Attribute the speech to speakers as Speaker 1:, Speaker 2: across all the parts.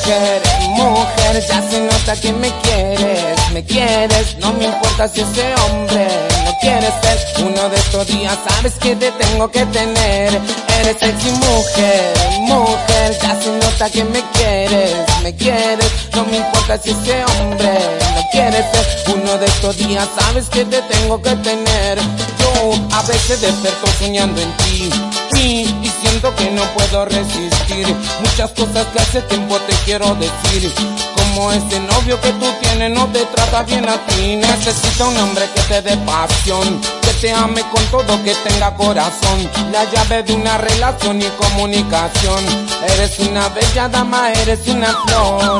Speaker 1: mujer, ya se nota que me quieres, no me importa si ese hombre no quiere ser. Uno de estos días sabes que te tengo que tener. Eres sexy mujer, ya se nota que me quieres, no me importa si ese hombre no quiere ser. Uno de estos días sabes que te tengo que tener. Yo a veces despierto soñando en ti y siento que no puedo resistir muchas cosas que hace tiempo te quiero decir. Como ese novio que tú tienes no te trata bien a ti. Necesito un hombre que te dé pasión, que te ame con todo, que tenga corazón, la llave de una relación y comunicación. Eres una bella dama, eres una flor.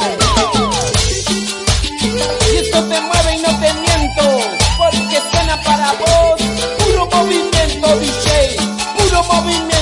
Speaker 1: Y esto te mueve y no te miento, porque suena para vos. Puro movimiento, DJ, puro movimiento.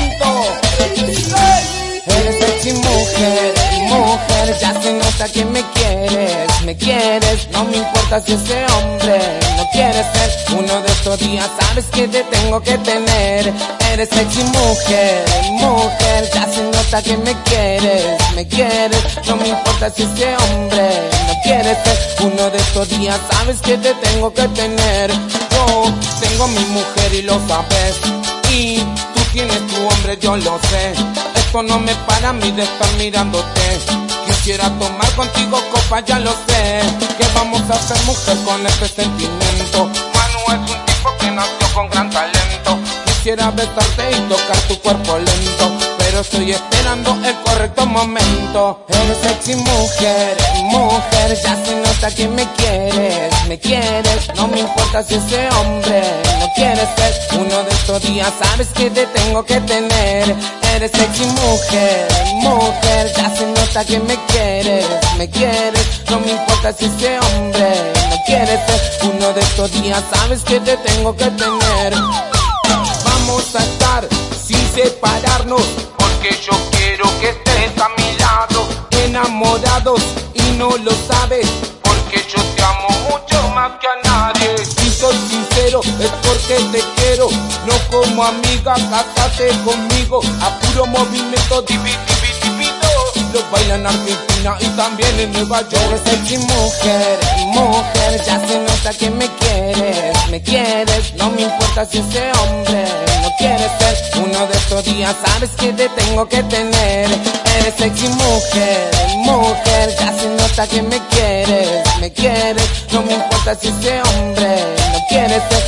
Speaker 1: Eres sexy mujer, ya se nota que me quieres, no me importa si ese hombre no quiere ser. Uno de estos días sabes que te tengo que tener. Eres sexy mujer, ya se nota que me quieres, no me importa si ese hombre no quiere ser. Uno de estos días sabes que te tengo que tener. Yo tengo mi mujer y lo sabes, y tú tienes tu hombre, yo lo sé. Esto no me para a mí de estar mirándote. Quisiera tomar contigo copa, ya lo sé. ¿Qué vamos a hacer, mujer, con este sentimiento? Manu es un tipo que nació con gran talento. Quisiera besarte y tocar tu cuerpo lento, pero estoy esperando el correcto momento. Eres sexy mujer, ya se nota que me quieres, no me importa si ese hombre no quiere ser. Uno de estos días sabes que te tengo que tener. Eres sexy mujer, ya se nota que me quieres, no me importa si ese hombre no quiere ser. Uno de estos días sabes que te tengo que tener. Vamos a estar sin separarnos, porque yo quiero que estés a mi lado. Enamorados y no lo sabes, porque yo te amo mucho más que a nadie. Si soy sincero es porque te quiero, no como amiga, cásate conmigo. A puro movimiento dividido, lo baila en Argentina y también en Nueva York. Eres sexy mujer, ya se nota que me quieres, no me importa si ese hombre no quiere ser. Uno de estos días sabes que te tengo que tener. Eres sexy mujer, ya se nota que me quieres, no me importa si ese hombre no quiere ser.